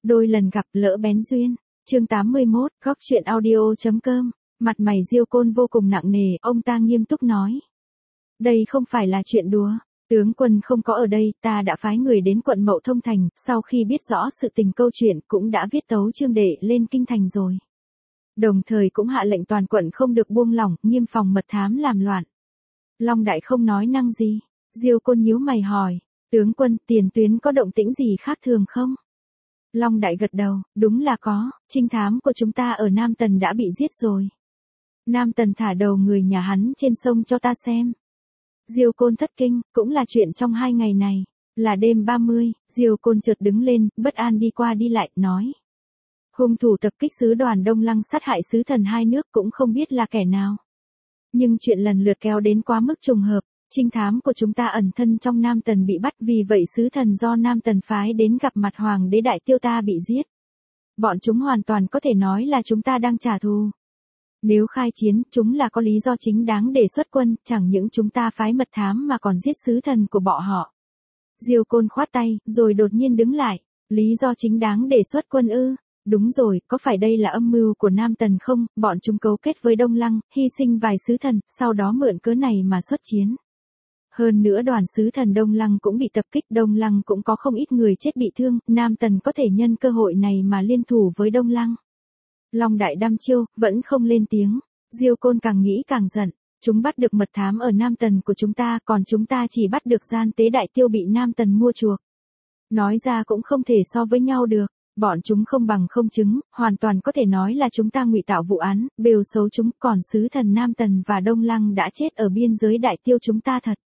Đôi lần gặp lỡ bén duyên. Chương 81, góc truyện audio.com. Mặt mày Diêu Côn vô cùng nặng nề, ông ta nghiêm túc nói. Đây không phải là chuyện đùa. Tướng quân không có ở đây, ta đã phái người đến quận Mậu Thông Thành, sau khi biết rõ sự tình câu chuyện cũng đã viết tấu chương để lên kinh thành rồi. Đồng thời cũng hạ lệnh toàn quận không được buông lỏng, nghiêm phòng mật thám làm loạn. Long Đại không nói năng gì. Diêu Côn nhíu mày hỏi, tướng quân, tiền tuyến có động tĩnh gì khác thường không? Long Đại gật đầu, đúng là có, trinh thám của chúng ta ở Nam Tần đã bị giết rồi. Nam Tần thả đầu người nhà hắn trên sông cho ta xem. Diêu Côn thất kinh, cũng là chuyện trong 2 ngày này. Là đêm 30, Diêu Côn chợt đứng lên, bất an đi qua đi lại, nói. Hung thủ tập kích sứ đoàn Đông Lăng sát hại sứ thần 2 nước cũng không biết là kẻ nào. Nhưng chuyện lần lượt kéo đến quá mức trùng hợp, trinh thám của chúng ta ẩn thân trong Nam Tần bị bắt, vì vậy sứ thần do Nam Tần phái đến gặp mặt Hoàng đế Đại Tiêu ta bị giết. Bọn chúng hoàn toàn có thể nói là chúng ta đang trả thù. Nếu khai chiến, chúng là có lý do chính đáng để xuất quân, chẳng những chúng ta phái mật thám mà còn giết sứ thần của bọn họ. Diêu Côn khoát tay, rồi đột nhiên đứng lại. Lý do chính đáng để xuất quân ư? Đúng rồi, có phải đây là âm mưu của Nam Tần không? Bọn chúng cấu kết với Đông Lăng, hy sinh vài sứ thần, sau đó mượn cớ này mà xuất chiến. Hơn nữa đoàn sứ thần Đông Lăng cũng bị tập kích, Đông Lăng cũng có không ít người chết bị thương, Nam Tần có thể nhân cơ hội này mà liên thủ với Đông Lăng. Long Đại đăm chiêu, vẫn không lên tiếng. Diêu Côn càng nghĩ càng giận. Chúng bắt được mật thám ở Nam Tần của chúng ta, còn chúng ta chỉ bắt được gian tế Đại Tiêu bị Nam Tần mua chuộc. Nói ra cũng không thể so với nhau được. Bọn chúng không bằng không chứng, hoàn toàn có thể nói là chúng ta ngụy tạo vụ án, bêu xấu chúng, còn sứ thần Nam Tần và Đông Lăng đã chết ở biên giới Đại Tiêu chúng ta thật.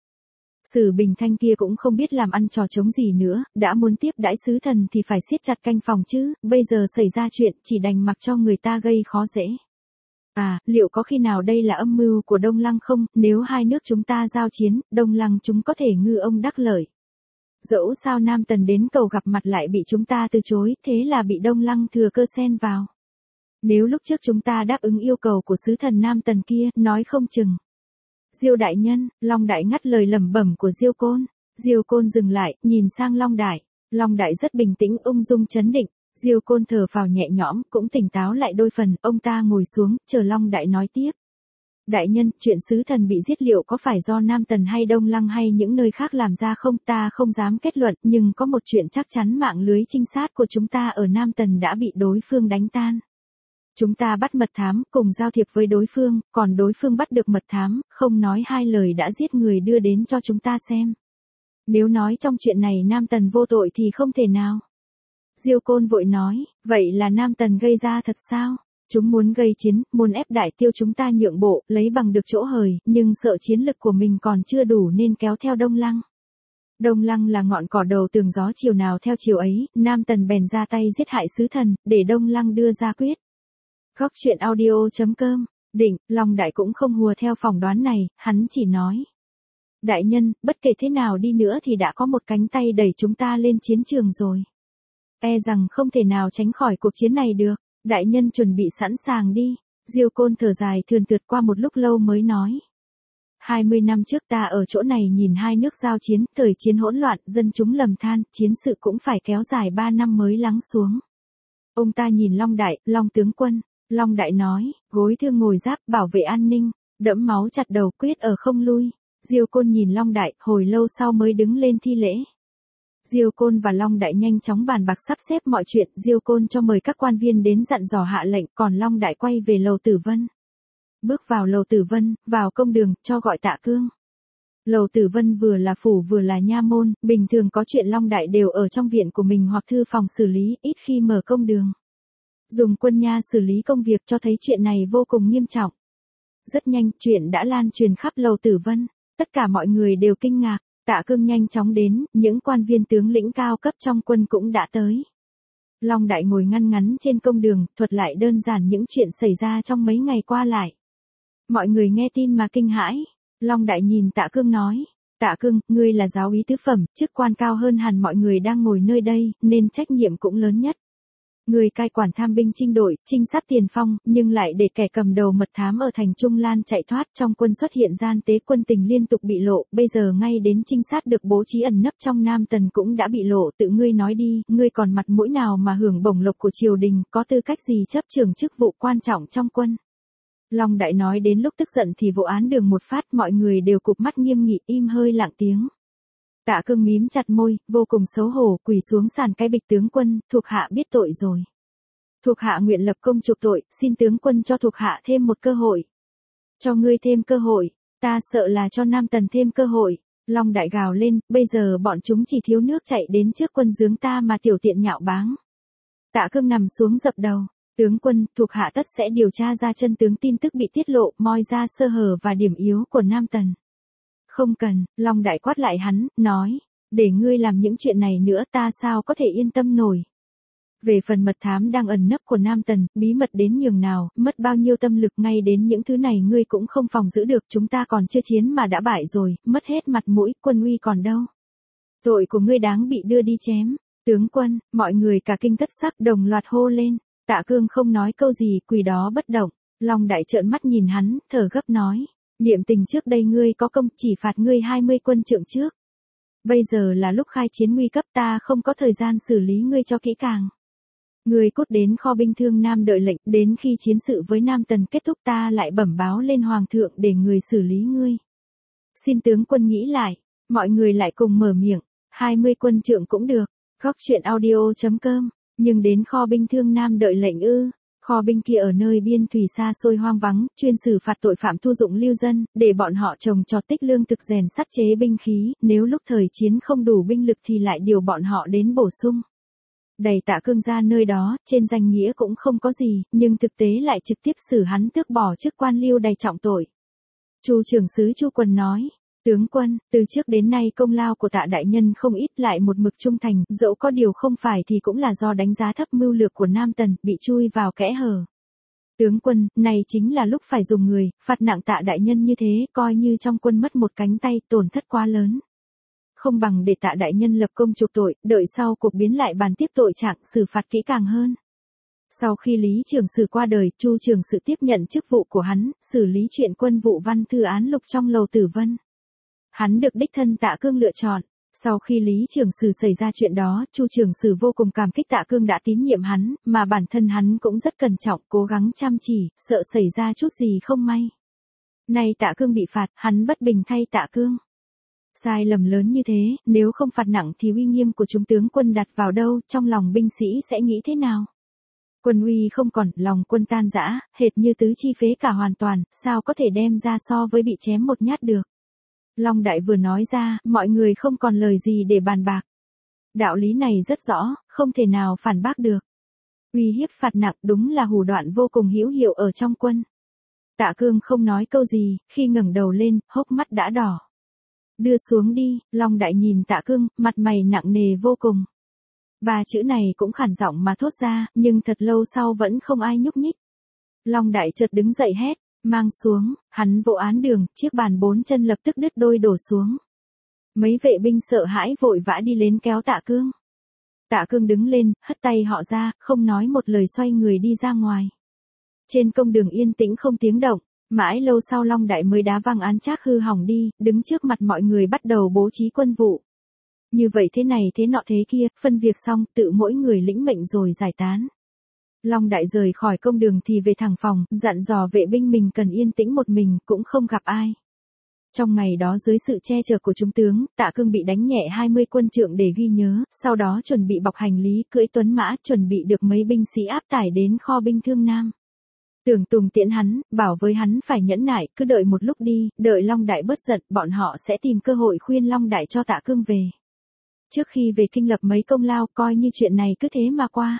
Sử Bình Thanh kia cũng không biết làm ăn trò trống gì nữa, đã muốn tiếp đãi sứ thần thì phải siết chặt canh phòng chứ, bây giờ xảy ra chuyện chỉ đành mặc cho người ta gây khó dễ. À, liệu có khi nào đây là âm mưu của Đông Lăng không? Nếu hai nước chúng ta giao chiến, Đông Lăng chúng có thể ngư ông đắc lợi. Dẫu sao Nam Tần đến cầu gặp mặt lại bị chúng ta từ chối, thế là bị Đông Lăng thừa cơ xen vào. Nếu lúc trước chúng ta đáp ứng yêu cầu của sứ thần Nam Tần kia, nói không chừng. Diêu đại nhân, Long Đại ngắt lời lẩm bẩm của Diêu Côn. Diêu Côn dừng lại, nhìn sang Long Đại. Long Đại rất bình tĩnh, ung dung trấn định. Diêu Côn thở phào nhẹ nhõm, cũng tỉnh táo lại đôi phần, ông ta ngồi xuống, chờ Long Đại nói tiếp. Đại nhân, chuyện sứ thần bị giết liệu có phải do Nam Tần hay Đông Lăng hay những nơi khác làm ra không? Ta không dám kết luận, nhưng có một chuyện chắc chắn, mạng lưới trinh sát của chúng ta ở Nam Tần đã bị đối phương đánh tan. Chúng ta bắt mật thám, cùng giao thiệp với đối phương, còn đối phương bắt được mật thám, không nói hai lời đã giết người đưa đến cho chúng ta xem. Nếu nói trong chuyện này Nam Tần vô tội thì không thể nào. Diêu Côn vội nói, vậy là Nam Tần gây ra thật sao? Chúng muốn gây chiến, muốn ép Đại Tiêu chúng ta nhượng bộ, lấy bằng được chỗ hời, nhưng sợ chiến lực của mình còn chưa đủ nên kéo theo Đông Lăng. Đông Lăng là ngọn cỏ đầu tường gió, chiều nào theo chiều ấy, Nam Tần bèn ra tay giết hại sứ thần, để Đông Lăng đưa ra quyết. Góc truyện audio.com, định, Long Đại cũng không hùa theo phỏng đoán này, hắn chỉ nói. Đại nhân, bất kể thế nào đi nữa thì đã có một cánh tay đẩy chúng ta lên chiến trường rồi. E rằng không thể nào tránh khỏi cuộc chiến này được. Đại nhân chuẩn bị sẵn sàng đi. Diêu Côn thở dài thườn thượt qua một lúc lâu mới nói. 20 năm trước ta ở chỗ này nhìn hai nước giao chiến, thời chiến hỗn loạn, dân chúng lầm than, chiến sự cũng phải kéo dài 3 năm mới lắng xuống. Ông ta nhìn Long Đại, Long tướng quân. Long Đại nói, gối thương ngồi giáp, bảo vệ an ninh, đẫm máu chặt đầu, quyết ở không lui. Diêu Côn nhìn Long Đại, hồi lâu sau mới đứng lên thi lễ. Diêu Côn và Long Đại nhanh chóng bàn bạc sắp xếp mọi chuyện, Diêu Côn cho mời các quan viên đến dặn dò hạ lệnh, còn Long Đại quay về lầu Tử Vân. Bước vào lầu Tử Vân, vào công đường, cho gọi Tạ Cương. Lầu Tử Vân vừa là phủ vừa là nha môn, bình thường có chuyện Long Đại đều ở trong viện của mình hoặc thư phòng xử lý, ít khi mở công đường. Dùng quân nha xử lý công việc cho thấy chuyện này vô cùng nghiêm trọng. Rất nhanh, chuyện đã lan truyền khắp lầu Tử Vân, tất cả mọi người đều kinh ngạc. Tạ Cương nhanh chóng đến, những quan viên tướng lĩnh cao cấp trong quân cũng đã tới. Long Đại ngồi ngăn ngắn trên công đường, thuật lại đơn giản những chuyện xảy ra trong mấy ngày qua lại. Mọi người nghe tin mà kinh hãi. Long Đại nhìn Tạ Cương nói, Tạ Cương, ngươi là giáo úy tứ phẩm, chức quan cao hơn hẳn mọi người đang ngồi nơi đây, nên trách nhiệm cũng lớn nhất. Người cai quản tham binh chinh đội, trinh sát tiền phong, nhưng lại để kẻ cầm đầu mật thám ở thành Trung Lan chạy thoát, trong quân xuất hiện gian tế, quân tình liên tục bị lộ, bây giờ ngay đến trinh sát được bố trí ẩn nấp trong Nam Tần cũng đã bị lộ, tự ngươi nói đi, ngươi còn mặt mũi nào mà hưởng bổng lộc của triều đình, có tư cách gì chấp trưởng chức vụ quan trọng trong quân. Long Đại nói đến lúc tức giận thì vụ án đường một phát, mọi người đều cụp mắt nghiêm nghị, im hơi lặng tiếng. Tạ Cương mím chặt môi, vô cùng xấu hổ, quỳ xuống sàn cái bịch tướng quân, thuộc hạ biết tội rồi. Thuộc hạ nguyện lập công chuộc tội, xin tướng quân cho thuộc hạ thêm một cơ hội. Cho ngươi thêm cơ hội, ta sợ là cho Nam Tần thêm cơ hội. Long Đại gào lên, bây giờ bọn chúng chỉ thiếu nước chạy đến trước quân giướng ta mà tiểu tiện nhạo báng. Tạ Cương nằm xuống dập đầu. Tướng quân, thuộc hạ tất sẽ điều tra ra chân tướng tin tức bị tiết lộ, moi ra sơ hở và điểm yếu của Nam Tần. Không cần, Long Đại quát lại hắn, nói, để ngươi làm những chuyện này nữa ta sao có thể yên tâm nổi. Về phần mật thám đang ẩn nấp của Nam Tần, bí mật đến nhường nào, mất bao nhiêu tâm lực ngay đến những thứ này ngươi cũng không phòng giữ được, chúng ta còn chưa chiến mà đã bại rồi, mất hết mặt mũi, quân uy còn đâu. Tội của ngươi đáng bị đưa đi chém. Tướng quân, mọi người cả kinh thất sắc đồng loạt hô lên. Tạ Cương không nói câu gì, quỳ đó bất động. Long Đại trợn mắt nhìn hắn, thở gấp nói. Niệm tình trước đây ngươi có công, chỉ phạt ngươi 20 quân trượng trước. Bây giờ là lúc khai chiến nguy cấp, ta không có thời gian xử lý ngươi cho kỹ càng. Ngươi cút đến kho binh Thương Nam đợi lệnh, đến khi chiến sự với Nam Tần kết thúc ta lại bẩm báo lên Hoàng thượng để người xử lý ngươi. Xin tướng quân nghĩ lại, mọi người lại cùng mở miệng, 20 quân trượng cũng được, góc chuyện audio.com, nhưng đến kho binh Thương Nam đợi lệnh ư. Kho binh kia ở nơi biên thủy xa xôi hoang vắng, chuyên xử phạt tội phạm thu dụng lưu dân, để bọn họ trồng trọt tích lương thực rèn sắt chế binh khí, nếu lúc thời chiến không đủ binh lực thì lại điều bọn họ đến bổ sung. Đẩy Tạ Cương ra nơi đó, trên danh nghĩa cũng không có gì, nhưng thực tế lại trực tiếp xử hắn tước bỏ chức quan lưu đầy trọng tội. Chu trưởng sứ Chu Quần nói, tướng quân, từ trước đến nay công lao của Tạ đại nhân không ít, lại một mực trung thành, dẫu có điều không phải thì cũng là do đánh giá thấp mưu lược của Nam Tần, bị chui vào kẽ hở. Tướng quân, này chính là lúc phải dùng người, phạt nặng Tạ đại nhân như thế, coi như trong quân mất một cánh tay, tổn thất quá lớn. Không bằng để Tạ đại nhân lập công chuộc tội, đợi sau cuộc biến lại bàn tiếp tội trạng, xử phạt kỹ càng hơn. Sau khi Lý Trường Sử qua đời, Chu Trường Sử tiếp nhận chức vụ của hắn, xử lý chuyện quân vụ văn thư án lục trong Lầu Tử Vân. Hắn được đích thân Tạ Cương lựa chọn. Sau khi Lý Trường Sử xảy ra chuyện đó, Chu Trường Sử vô cùng cảm kích Tạ Cương đã tín nhiệm hắn, mà bản thân hắn cũng rất cẩn trọng, cố gắng chăm chỉ, sợ xảy ra chút gì không may. Nay Tạ Cương bị phạt, hắn bất bình thay Tạ Cương. Sai lầm lớn như thế, nếu không phạt nặng thì uy nghiêm của chúng tướng quân đặt vào đâu, trong lòng binh sĩ sẽ nghĩ thế nào? Quân uy không còn, lòng quân tan rã, hệt như tứ chi phế cả hoàn toàn, sao có thể đem ra so với bị chém một nhát được? Long Đại vừa nói ra, mọi người không còn lời gì để bàn bạc. Đạo lý này rất rõ, không thể nào phản bác được. Uy hiếp phạt nặng đúng là hủ đoạn vô cùng hữu hiệu ở trong quân. Tạ Cương không nói câu gì, khi ngẩng đầu lên, hốc mắt đã đỏ. Đưa xuống đi, Long Đại nhìn Tạ Cương, mặt mày nặng nề vô cùng. Ba chữ này cũng khản giọng mà thốt ra, nhưng thật lâu sau vẫn không ai nhúc nhích. Long Đại chợt đứng dậy hét, mang xuống, hắn vỗ án đường, chiếc bàn 4 chân lập tức đứt đôi đổ xuống. Mấy vệ binh sợ hãi vội vã đi đến kéo Tạ Cương. Tạ Cương đứng lên, hất tay họ ra, không nói một lời xoay người đi ra ngoài. Trên công đường yên tĩnh không tiếng động. Mãi lâu sau Long Đại mới đá văng án trác hư hỏng đi, đứng trước mặt mọi người bắt đầu bố trí quân vụ. Như vậy thế này thế nọ thế kia, phân việc xong, tự mỗi người lĩnh mệnh rồi giải tán. Long Đại rời khỏi công đường thì về thẳng phòng, dặn dò vệ binh mình cần yên tĩnh một mình, cũng không gặp ai. Trong ngày đó dưới sự che chở của trung tướng, Tạ Cương bị đánh nhẹ 20 quân trượng để ghi nhớ, sau đó chuẩn bị bọc hành lý, cưỡi tuấn mã, chuẩn bị được mấy binh sĩ áp tải đến kho binh Thương Nam. Tưởng Tùng tiễn hắn, bảo với hắn phải nhẫn nại, cứ đợi một lúc đi, đợi Long Đại bớt giận, bọn họ sẽ tìm cơ hội khuyên Long Đại cho Tạ Cương về. Trước khi về kinh lập mấy công lao, coi như chuyện này cứ thế mà qua.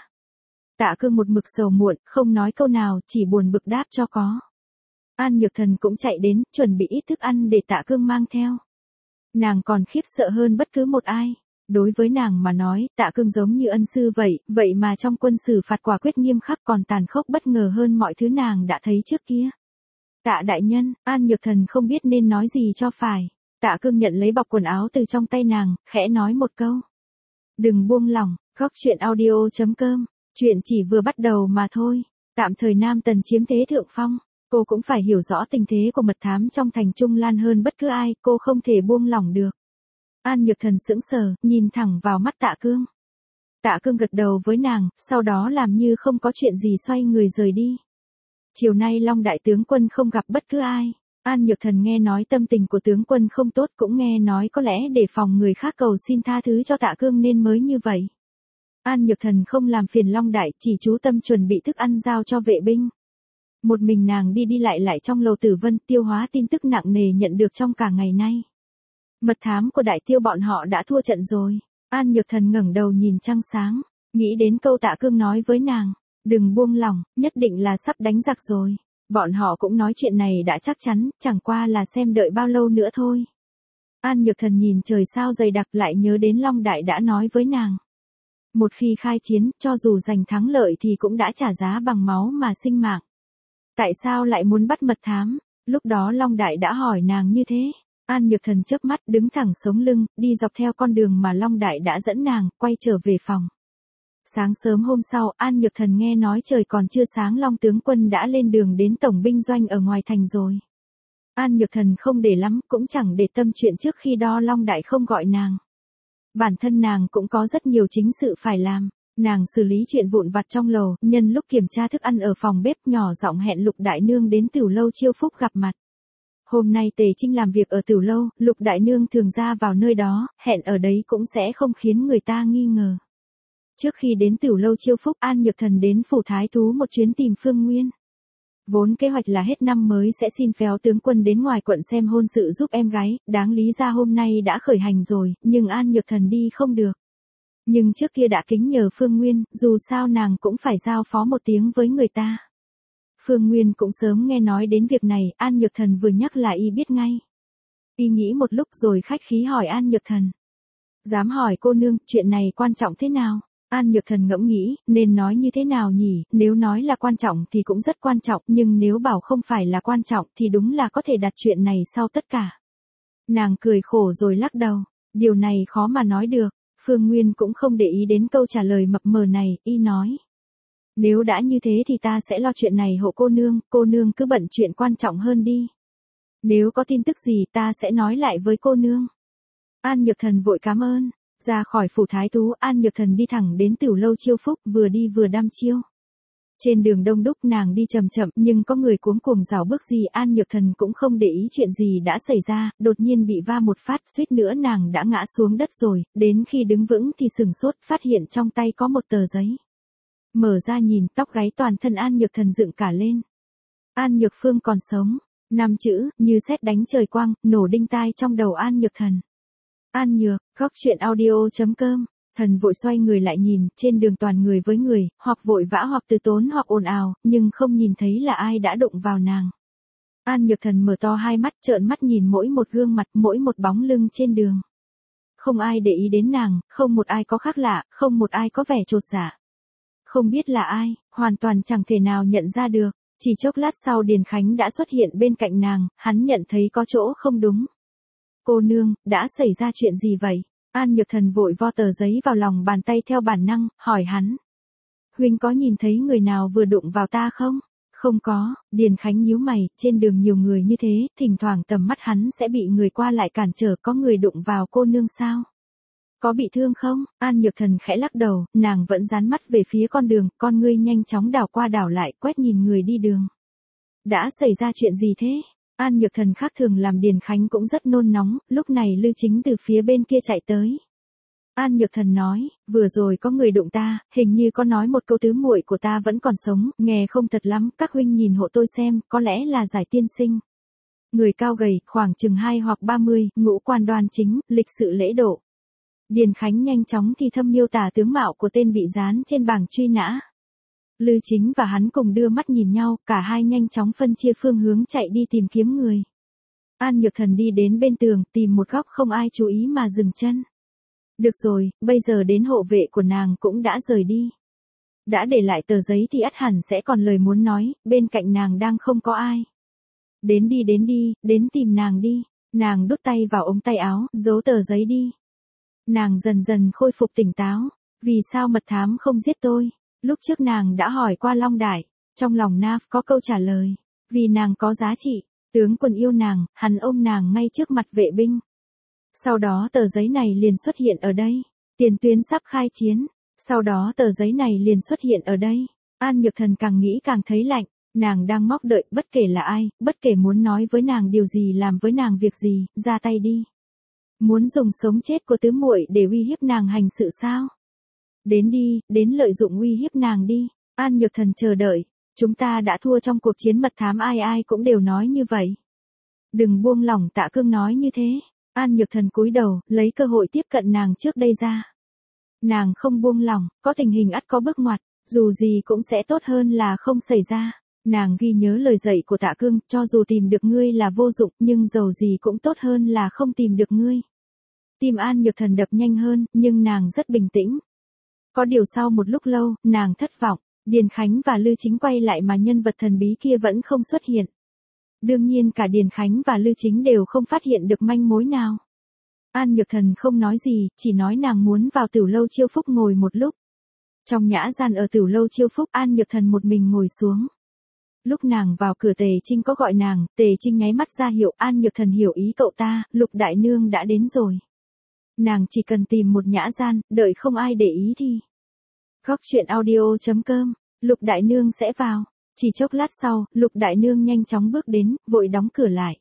Tạ Cương một mực sầu muộn, không nói câu nào, chỉ buồn bực đáp cho có. An Nhược Thần cũng chạy đến, chuẩn bị ít thức ăn để Tạ Cương mang theo. Nàng còn khiếp sợ hơn bất cứ một ai. Đối với nàng mà nói, Tạ Cương giống như ân sư vậy mà trong quân xử phạt quả quyết nghiêm khắc còn tàn khốc bất ngờ hơn mọi thứ nàng đã thấy trước kia. Tạ đại nhân, An Nhược Thần không biết nên nói gì cho phải. Tạ Cương nhận lấy bọc quần áo từ trong tay nàng, khẽ nói một câu. Đừng buông lỏng, góc chuyện audio.com Chuyện chỉ vừa bắt đầu mà thôi. Tạm thời Nam Tần chiếm thế thượng phong. Cô cũng phải hiểu rõ tình thế của mật thám trong thành Trung Lan hơn bất cứ ai, cô không thể buông lỏng được. An Nhược Thần sững sờ, nhìn thẳng vào mắt Tạ Cương. Tạ Cương gật đầu với nàng, sau đó làm như không có chuyện gì xoay người rời đi. Chiều nay Long đại tướng quân không gặp bất cứ ai. An Nhược Thần nghe nói tâm tình của tướng quân không tốt, cũng nghe nói có lẽ để phòng người khác cầu xin tha thứ cho Tạ Cương nên mới như vậy. An Nhược Thần không làm phiền Long đại, chỉ chú tâm chuẩn bị thức ăn giao cho vệ binh. Một mình nàng đi đi lại trong lầu Tử Vân, tiêu hóa tin tức nặng nề nhận được trong cả ngày nay. Mật thám của Đại Tiêu bọn họ đã thua trận rồi. An Nhược Thần ngẩng đầu nhìn trăng sáng, nghĩ đến câu Tạ Cương nói với nàng, đừng buông lỏng, nhất định là sắp đánh giặc rồi. Bọn họ cũng nói chuyện này đã chắc chắn, chẳng qua là xem đợi bao lâu nữa thôi. An Nhược Thần nhìn trời sao dày đặc, lại nhớ đến Long đại đã nói với nàng. Một khi khai chiến, cho dù giành thắng lợi thì cũng đã trả giá bằng máu mà sinh mạng. Tại sao lại muốn bắt mật thám? Lúc đó Long đại đã hỏi nàng như thế. An Nhược Thần chớp mắt, đứng thẳng sống lưng, đi dọc theo con đường mà Long đại đã dẫn nàng, quay trở về phòng. Sáng sớm hôm sau, An Nhược Thần nghe nói trời còn chưa sáng, Long tướng quân đã lên đường đến tổng binh doanh ở ngoài thành rồi. An Nhược Thần không để lắm, cũng chẳng để tâm chuyện trước khi đó Long đại không gọi nàng. Bản thân nàng cũng có rất nhiều chính sự phải làm. Nàng xử lý chuyện vụn vặt trong lầu, nhân lúc kiểm tra thức ăn ở phòng bếp, nhỏ giọng hẹn Lục đại nương đến Tửu lâu chiêu phúc gặp mặt. Hôm nay Tề Trinh làm việc ở Tửu lâu, Lục đại nương thường ra vào nơi đó, hẹn ở đấy cũng sẽ không khiến người ta nghi ngờ. Trước khi đến Tửu lâu chiêu phúc, An Nhược Thần đến phủ thái thú một chuyến tìm Phương Nguyên. Vốn kế hoạch là hết năm mới sẽ xin phép tướng quân đến ngoài quận xem hôn sự giúp em gái, đáng lý ra hôm nay đã khởi hành rồi, nhưng An Nhược Thần đi không được. Nhưng trước kia đã kính nhờ Phương Nguyên, dù sao nàng cũng phải giao phó một tiếng với người ta. Phương Nguyên cũng sớm nghe nói đến việc này, An Nhược Thần vừa nhắc là y biết ngay. Y nghĩ một lúc rồi khách khí hỏi An Nhược Thần. Dám hỏi cô nương, chuyện này quan trọng thế nào? An Nhược Thần ngẫm nghĩ, nên nói như thế nào nhỉ, nếu nói là quan trọng thì cũng rất quan trọng, nhưng nếu bảo không phải là quan trọng thì đúng là có thể đặt chuyện này sau tất cả. Nàng cười khổ rồi lắc đầu, điều này khó mà nói được. Phương Nguyên cũng không để ý đến câu trả lời mập mờ này, y nói. Nếu đã như thế thì ta sẽ lo chuyện này hộ cô nương cứ bận chuyện quan trọng hơn đi. Nếu có tin tức gì ta sẽ nói lại với cô nương. An Nhược Thần vội cảm ơn. Ra khỏi phủ thái thú, An Nhược Thần đi thẳng đến Tửu lâu chiêu phúc, vừa đi vừa đăm chiêu. Trên đường đông đúc, nàng đi chậm chậm, nhưng có người cuống cuồng rảo bước gì, An Nhược Thần cũng không để ý chuyện gì đã xảy ra, đột nhiên bị va một phát, suýt nữa nàng đã ngã xuống đất rồi, đến khi đứng vững thì sừng sốt, phát hiện trong tay có một tờ giấy. Mở ra nhìn, tóc gáy toàn thân An Nhược Thần dựng cả lên. An Nhược Phương còn sống. 5 chữ, như sét đánh trời quang, nổ đinh tai trong đầu An Nhược Thần. An Nhược, góc chuyện audio.com. Thần vội xoay người lại nhìn, trên đường toàn người với người, hoặc vội vã hoặc từ tốn hoặc ồn ào, nhưng không nhìn thấy là ai đã đụng vào nàng. An Nhược Thần mở to hai mắt, trợn mắt nhìn mỗi một gương mặt, mỗi một bóng lưng trên đường. Không ai để ý đến nàng, không một ai có khác lạ, không một ai có vẻ chột dạ. Không biết là ai, hoàn toàn chẳng thể nào nhận ra được. Chỉ chốc lát sau Điền Khánh đã xuất hiện bên cạnh nàng, hắn nhận thấy có chỗ không đúng. Cô nương, đã xảy ra chuyện gì vậy? An Nhược Thần vội vo tờ giấy vào lòng bàn tay theo bản năng, hỏi hắn. Huynh có nhìn thấy người nào vừa đụng vào ta không? Không có, Điền Khánh nhíu mày, trên đường nhiều người như thế, thỉnh thoảng tầm mắt hắn sẽ bị người qua lại cản trở, có người đụng vào cô nương sao? Có bị thương không? An Nhược Thần khẽ lắc đầu, nàng vẫn dán mắt về phía con đường, con ngươi nhanh chóng đảo qua đảo lại, quét nhìn người đi đường. Đã xảy ra chuyện gì thế? An Nhược Thần khác thường làm Điền Khánh cũng rất nôn nóng, lúc này Lư Chính từ phía bên kia chạy tới. An Nhược Thần nói, vừa rồi có người đụng ta, hình như có nói một câu tứ muội của ta vẫn còn sống, nghe không thật lắm, các huynh nhìn hộ tôi xem, có lẽ là Giải tiên sinh. Người cao gầy, khoảng chừng 2 hoặc 30, ngũ quan đoan chính, lịch sự lễ độ. Điền Khánh nhanh chóng thì thâm miêu tả tướng mạo của tên bị dán trên bảng truy nã. Lư Chính và hắn cùng đưa mắt nhìn nhau, cả hai nhanh chóng phân chia phương hướng chạy đi tìm kiếm người. An Nhược Thần đi đến bên tường, tìm một góc không ai chú ý mà dừng chân. Được rồi, bây giờ đến hộ vệ của nàng cũng đã rời đi. Đã để lại tờ giấy thì ắt hẳn sẽ còn lời muốn nói, bên cạnh nàng đang không có ai. Đến đi, đến tìm nàng đi. Nàng đút tay vào ống tay áo, giấu tờ giấy đi. Nàng dần dần khôi phục tỉnh táo. Vì sao mật thám không giết tôi? Lúc trước nàng đã hỏi qua Long Đại, trong lòng Nav có câu trả lời, vì nàng có giá trị, tướng quân yêu nàng, hắn ôm nàng ngay trước mặt vệ binh. Sau đó tờ giấy này liền xuất hiện ở đây, tiền tuyến sắp khai chiến, sau đó tờ giấy này liền xuất hiện ở đây. An Nhược Thần càng nghĩ càng thấy lạnh, nàng đang mong đợi, bất kể là ai, bất kể muốn nói với nàng điều gì, làm với nàng việc gì, ra tay đi. Muốn dùng sống chết của tứ muội để uy hiếp nàng hành sự sao? Đến đi, đến lợi dụng uy hiếp nàng đi. An Nhược Thần chờ đợi, chúng ta đã thua trong cuộc chiến mật thám, ai ai cũng đều nói như vậy. Đừng buông lỏng, Tạ Cương nói như thế. An Nhược Thần cúi đầu, lấy cơ hội tiếp cận nàng trước đây ra. Nàng không buông lỏng, có tình hình ắt có bước ngoặt, dù gì cũng sẽ tốt hơn là không xảy ra. Nàng ghi nhớ lời dạy của Tạ Cương, cho dù tìm được ngươi là vô dụng, nhưng dầu gì cũng tốt hơn là không tìm được ngươi. Tim An Nhược Thần đập nhanh hơn, nhưng nàng rất bình tĩnh. Có điều sau một lúc lâu, nàng thất vọng, Điền Khánh và Lư Chính quay lại mà nhân vật thần bí kia vẫn không xuất hiện. Đương nhiên cả Điền Khánh và Lư Chính đều không phát hiện được manh mối nào. An Nhược Thần không nói gì, chỉ nói nàng muốn vào Tửu Lâu Chiêu Phúc ngồi một lúc. Trong nhã gian ở Tửu Lâu Chiêu Phúc, An Nhược Thần một mình ngồi xuống. Lúc nàng vào cửa, Tề Trinh có gọi nàng, Tề Trinh nháy mắt ra hiệu. An Nhược Thần hiểu ý cậu ta, Lục đại nương đã đến rồi. Nàng chỉ cần tìm một nhã gian, đợi không ai để ý thì. Góc truyện audio.com, Lục đại nương sẽ vào. Chỉ chốc lát sau, Lục đại nương nhanh chóng bước đến, vội đóng cửa lại.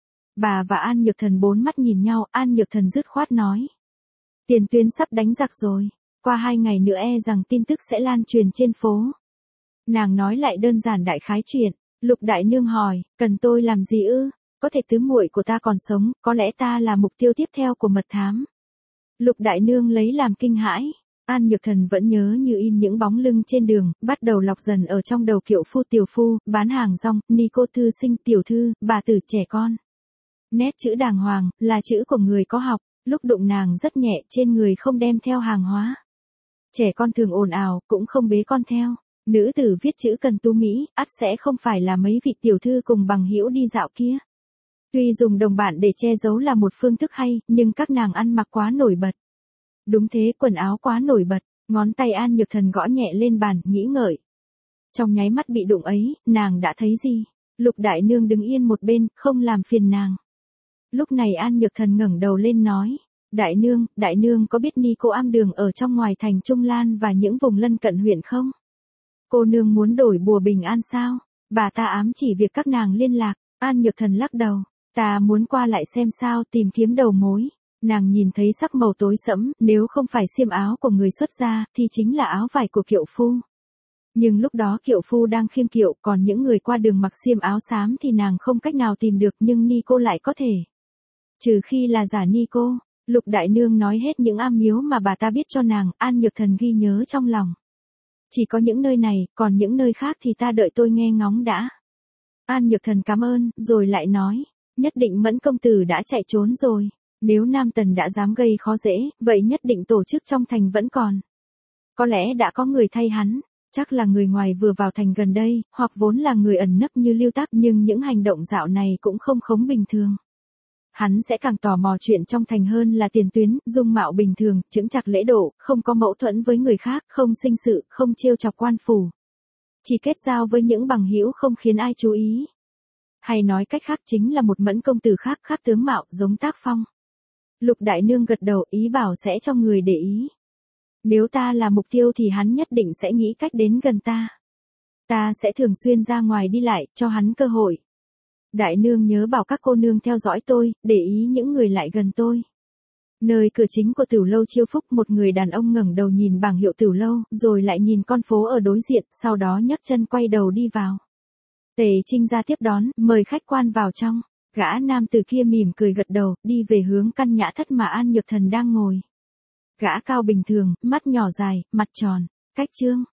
Bà và An Nhược Thần bốn mắt nhìn nhau, An Nhược Thần dứt khoát nói. Tiền tuyến sắp đánh giặc rồi, qua 2 ngày nữa rằng tin tức sẽ lan truyền trên phố. Nàng nói lại đơn giản đại khái chuyện. Lục đại nương hỏi, cần tôi làm gì ư? Có thể tứ muội của ta còn sống, có lẽ ta là mục tiêu tiếp theo của mật thám. Lục đại nương lấy làm kinh hãi. An Nhược Thần vẫn nhớ như in những bóng lưng trên đường, bắt đầu lọc dần ở trong đầu kiệu phu, tiểu phu, bán hàng rong, ni cô thư sinh, tiểu thư, bà tử, trẻ con. Nét chữ đàng hoàng, là chữ của người có học, lúc đụng nàng rất nhẹ, trên người không đem theo hàng hóa. Trẻ con thường ồn ào, cũng không bế con theo. Nữ tử viết chữ cần tú mỹ, ắt sẽ không phải là mấy vị tiểu thư cùng bằng hữu đi dạo kia. Tuy dùng đồng bạn để che giấu là một phương thức hay, nhưng các nàng ăn mặc quá nổi bật. Đúng thế, quần áo quá nổi bật, ngón tay An Nhược Thần gõ nhẹ lên bàn, nghĩ ngợi. Trong nháy mắt bị đụng ấy, nàng đã thấy gì? Lục đại nương đứng yên một bên, không làm phiền nàng. Lúc này An Nhược Thần ngẩng đầu lên nói. Đại nương có biết Ni cô am đường ở trong ngoài thành Trung Lan và những vùng lân cận huyện không? Cô nương muốn đổi bùa bình an sao? Bà ta ám chỉ việc các nàng liên lạc. An Nhược Thần lắc đầu. Ta muốn qua lại xem sao, tìm kiếm đầu mối. Nàng nhìn thấy sắc màu tối sẫm, nếu không phải xiêm áo của người xuất gia, thì chính là áo vải của kiệu phu. Nhưng lúc đó kiệu phu đang khiêng kiệu, còn những người qua đường mặc xiêm áo xám thì nàng không cách nào tìm được, nhưng Ni cô lại có thể. Trừ khi là giả Ni cô. Lục đại nương nói hết những am miếu mà bà ta biết cho nàng, An Nhược Thần ghi nhớ trong lòng. Chỉ có những nơi này, còn những nơi khác thì ta đợi tôi nghe ngóng đã. An Nhược Thần cảm ơn, rồi lại nói, nhất định Mẫn công tử đã chạy trốn rồi. Nếu Nam Tần đã dám gây khó dễ, vậy nhất định tổ chức trong thành vẫn còn. Có lẽ đã có người thay hắn, chắc là người ngoài vừa vào thành gần đây, hoặc vốn là người ẩn nấp như Lưu Tắc, nhưng những hành động dạo này cũng không bình thường. Hắn sẽ càng tò mò chuyện trong thành hơn là tiền tuyến, dung mạo bình thường, chững chạc lễ độ, không có mâu thuẫn với người khác, không sinh sự, không trêu chọc quan phủ. Chỉ kết giao với những bằng hữu không khiến ai chú ý. Hay nói cách khác chính là một Mẫn công tử khác tướng mạo, giống Tác Phong. Lục đại nương gật đầu, ý bảo sẽ cho người để ý. Nếu ta là mục tiêu thì hắn nhất định sẽ nghĩ cách đến gần ta. Ta sẽ thường xuyên ra ngoài đi lại, cho hắn cơ hội. Đại nương nhớ bảo các cô nương theo dõi tôi, để ý những người lại gần tôi. Nơi cửa chính của Tửu Lâu Chiêu Phúc, một người đàn ông ngẩng đầu nhìn bảng hiệu Tửu Lâu, rồi lại nhìn con phố ở đối diện, sau đó nhấc chân quay đầu đi vào. Tề Trinh ra tiếp đón, mời khách quan vào trong. Gã nam từ kia mỉm cười gật đầu, đi về hướng căn nhã thất mà An Nhược Thần đang ngồi. Gã cao bình thường, mắt nhỏ dài, mặt tròn, cách trương,